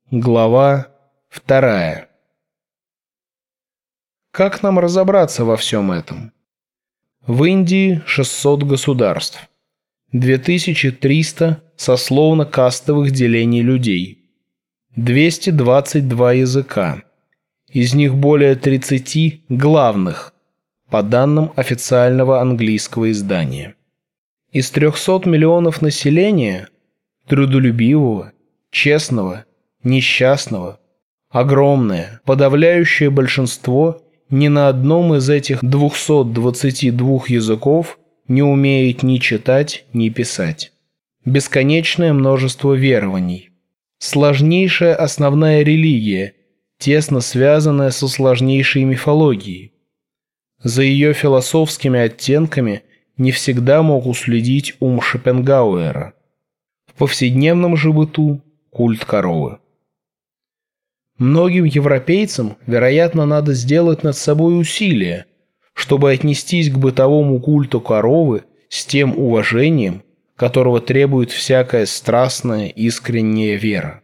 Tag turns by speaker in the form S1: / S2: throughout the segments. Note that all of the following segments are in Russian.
S1: Глава 2. Как нам разобраться во всем этом? В Индии 600 государств, 2300 сословно-кастовых делений людей, 222 языка, из них более 30 главных, по данным официального английского издания. Из 300 миллионов населения, трудолюбивого, честного, несчастного, огромное, подавляющее большинство ни на одном из этих 222 языков не умеет ни читать, ни писать. Бесконечное множество верований. Сложнейшая основная религия, тесно связанная со сложнейшей мифологией. За ее философскими оттенками не всегда мог уследить ум Шопенгауэра. В повседневном же быту культ коровы. Многим европейцам, вероятно, надо сделать над собой усилие, чтобы отнестись к бытовому культу коровы с тем уважением, которого требует всякая страстная, искренняя вера.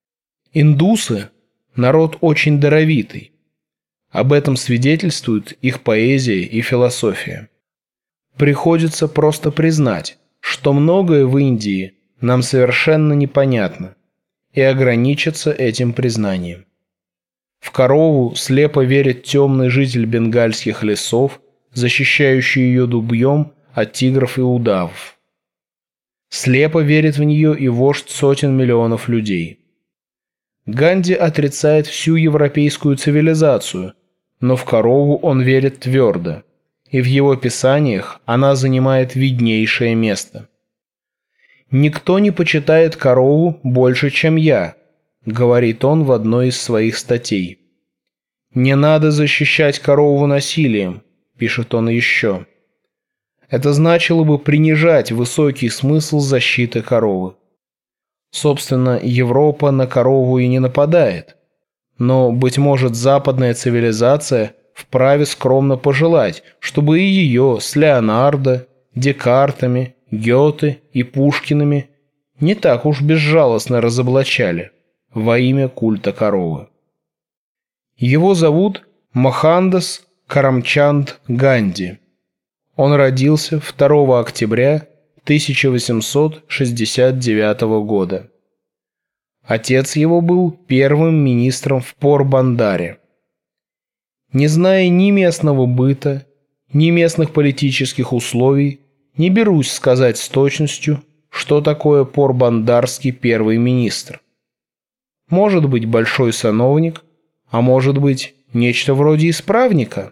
S1: Индусы – народ очень даровитый. Об этом свидетельствуют их поэзия и философия. Приходится просто признать, что многое в Индии нам совершенно непонятно, и ограничиться этим признанием. В корову слепо верит темный житель бенгальских лесов, защищающий ее дубьем от тигров и удавов. Слепо верит в нее и вождь сотен миллионов людей. Ганди отрицает всю европейскую цивилизацию, но в корову он верит твердо, и в его писаниях она занимает виднейшее место. «Никто не почитает корову больше, чем я», — говорит он в одной из своих статей. «Не надо защищать корову насилием», — пишет он еще. Это значило бы принижать высокий смысл защиты коровы. Собственно, Европа на корову и не нападает. Но, быть может, западная цивилизация вправе скромно пожелать, чтобы и ее с Леонардо, Декартами, Гёте и Пушкиными не так уж безжалостно разоблачали во имя культа коровы. Его зовут Мохандас Карамчанд Ганди. Он родился 2 октября 1869 года. Отец его был первым министром в Порбандаре. Не зная ни местного быта, ни местных политических условий, не берусь сказать с точностью, что такое порбандарский первый министр. Может быть, большой сановник, а может быть, нечто вроде исправника.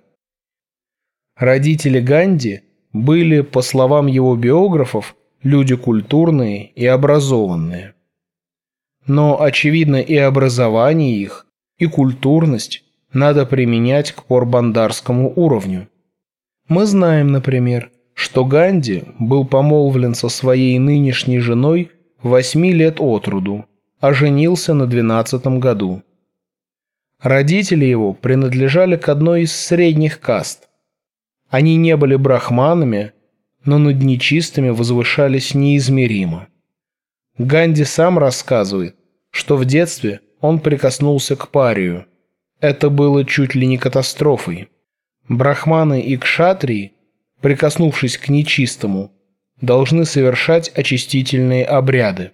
S1: Родители Ганди были, по словам его биографов, люди культурные и образованные. Но, очевидно, и образование их, и культурность надо применять к порбандарскому уровню. Мы знаем, например, что Ганди был помолвлен со своей нынешней женой 8 лет от роду, а женился на 12-м году. Родители его принадлежали к одной из средних каст. Они не были брахманами, но над нечистыми возвышались неизмеримо. Ганди сам рассказывает, что в детстве он прикоснулся к парию. Это было чуть ли не катастрофой. Брахманы и кшатрии, прикоснувшись к нечистому, должны совершать очистительные обряды.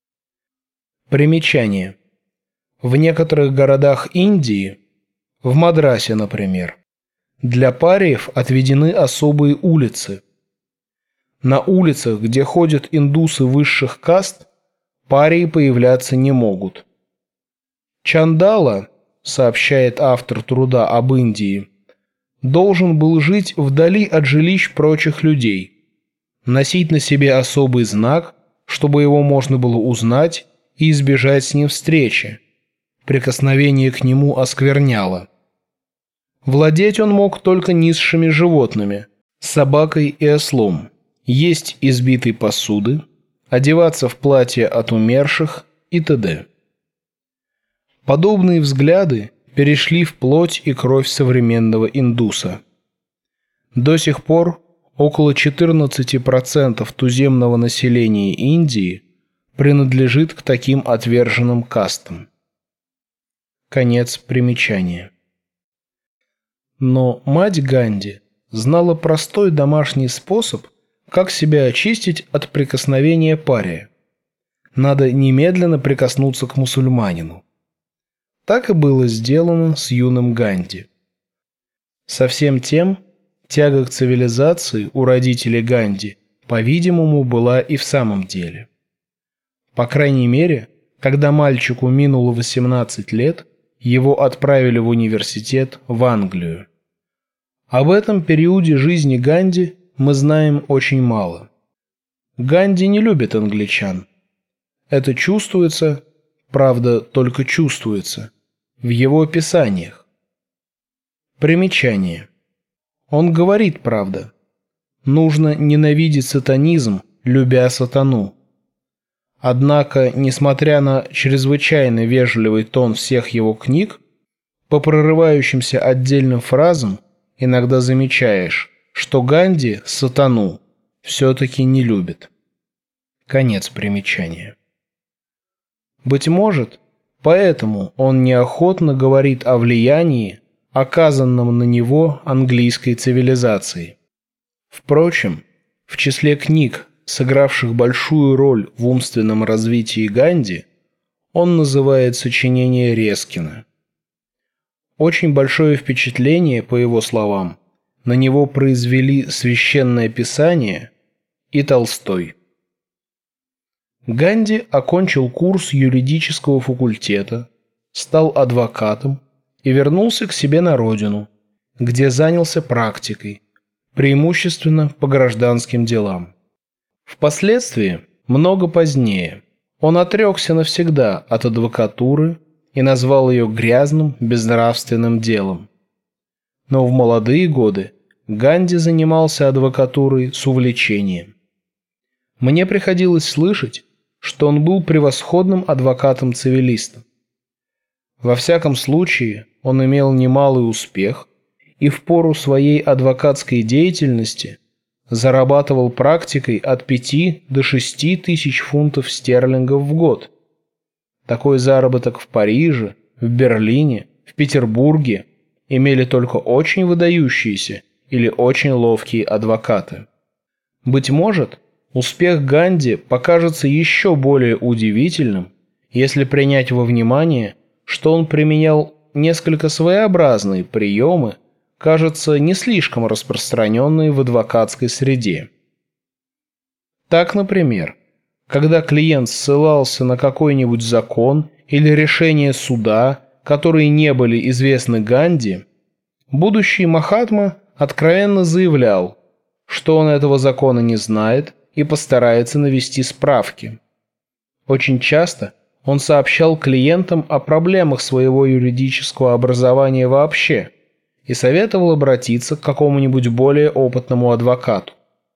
S1: Примечание. В некоторых городах Индии, в Мадрасе, например, для париев отведены особые улицы. На улицах, где ходят индусы высших каст, парии появляться не могут. Чандала, сообщает автор труда об Индии, должен был жить вдали от жилищ прочих людей, носить на себе особый знак, чтобы его можно было узнать и избежать с ним встречи. Прикосновение к нему оскверняло. Владеть он мог только низшими животными, собакой и ослом, есть из битой посуды, одеваться в платье от умерших и т.д. Подобные взгляды перешли в плоть и кровь современного индуса. До сих пор около 14% туземного населения Индии принадлежит к таким отверженным кастам. Конец примечания. Но мать Ганди знала простой домашний способ, как себя очистить от прикосновения пария. Надо немедленно прикоснуться к мусульманину. Так и было сделано с юным Ганди. Со всем тем, тяга к цивилизации у родителей Ганди, по-видимому, была и в самом деле. По крайней мере, когда мальчику минуло 18 лет, его отправили в университет в Англию. Об этом периоде жизни Ганди мы знаем очень мало. Ганди не любит англичан. Это чувствуется, правда, только чувствуется, в его писаниях. Примечание. Он говорит, правда, нужно ненавидеть сатанизм, любя сатану. Однако, несмотря на чрезвычайно вежливый тон всех его книг, по прорывающимся отдельным фразам иногда замечаешь, что Ганди сатану все-таки не любит. Конец примечания. Быть может, поэтому он неохотно говорит о влиянии, оказанном на него английской цивилизацией. Впрочем, в числе книг, сыгравших большую роль в умственном развитии Ганди, он называет сочинение Рескина. Очень большое впечатление, по его словам, на него произвели Священное Писание и Толстой. Ганди окончил курс юридического факультета, стал адвокатом и вернулся к себе на родину, где занялся практикой, преимущественно по гражданским делам. Впоследствии, много позднее, он отрекся навсегда от адвокатуры и назвал ее грязным, безнравственным делом. Но в молодые годы Ганди занимался адвокатурой с увлечением. Мне приходилось слышать, что он был превосходным адвокатом-цивилистом. Во всяком случае, он имел немалый успех и в пору своей адвокатской деятельности зарабатывал практикой от 5 до 6 тысяч фунтов стерлингов в год. Такой заработок в Париже, в Берлине, в Петербурге имели только очень выдающиеся или очень ловкие адвокаты. Быть может, успех Ганди покажется еще более удивительным, если принять во внимание, что он применял несколько своеобразные приемы, кажется, не слишком распространенные в адвокатской среде. Так, например, когда клиент ссылался на какой-нибудь закон или решение суда, которые не были известны Ганди, будущий Махатма откровенно заявлял, что он этого закона не знает и постарается навести справки. Очень часто он сообщал клиентам о проблемах своего юридического образования вообще и советовал обратиться к какому-нибудь более опытному адвокату.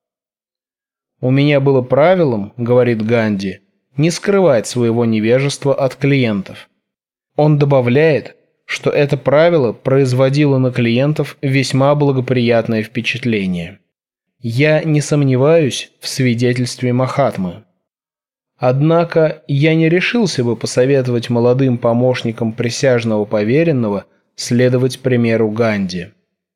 S1: «У меня было правилом, — говорит Ганди, — не скрывать своего невежества от клиентов». Он добавляет, что это правило производило на клиентов весьма благоприятное впечатление. Я не сомневаюсь в свидетельстве Махатмы. Однако я не решился бы посоветовать молодым помощникам присяжного поверенного следовать примеру Ганди.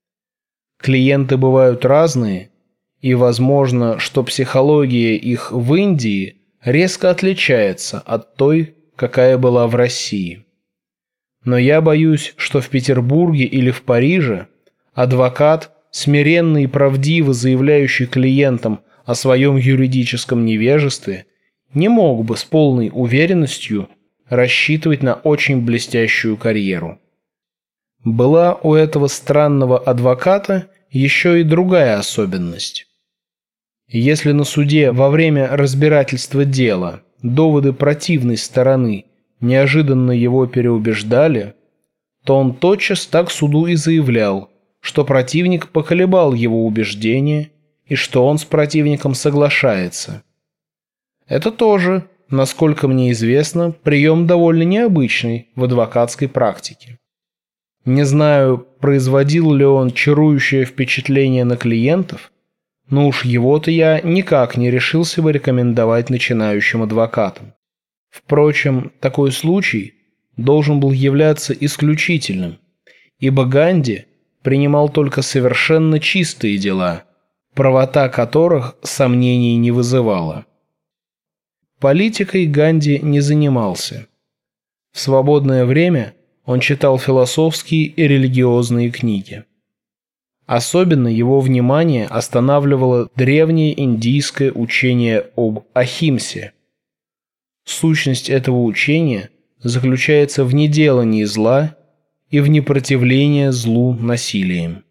S1: Клиенты бывают разные, и возможно, что психология их в Индии резко отличается от той, какая была в России. Но я боюсь, что в Петербурге или в Париже адвокат, смиренно и правдиво заявляющий клиентам о своем юридическом невежестве, не мог бы с полной уверенностью рассчитывать на очень блестящую карьеру. Была у этого странного адвоката еще и другая особенность. Если на суде во время разбирательства дела доводы противной стороны неожиданно его переубеждали, то он тотчас так суду и заявлял, что противник поколебал его убеждения и что он с противником соглашается. Это тоже, насколько мне известно, прием довольно необычный в адвокатской практике. Не знаю, производил ли он чарующее впечатление на клиентов, но уж его-то я никак не решился бы рекомендовать начинающим адвокатам. Впрочем, такой случай должен был являться исключительным, ибо Ганди принимал только совершенно чистые дела, правота которых сомнений не вызывала. Политикой Ганди не занимался. В свободное время он читал философские и религиозные книги. Особенно его внимание останавливало древнее индийское учение об Ахимсе. Сущность этого учения заключается в неделании зла и в непротивлении злу насилием.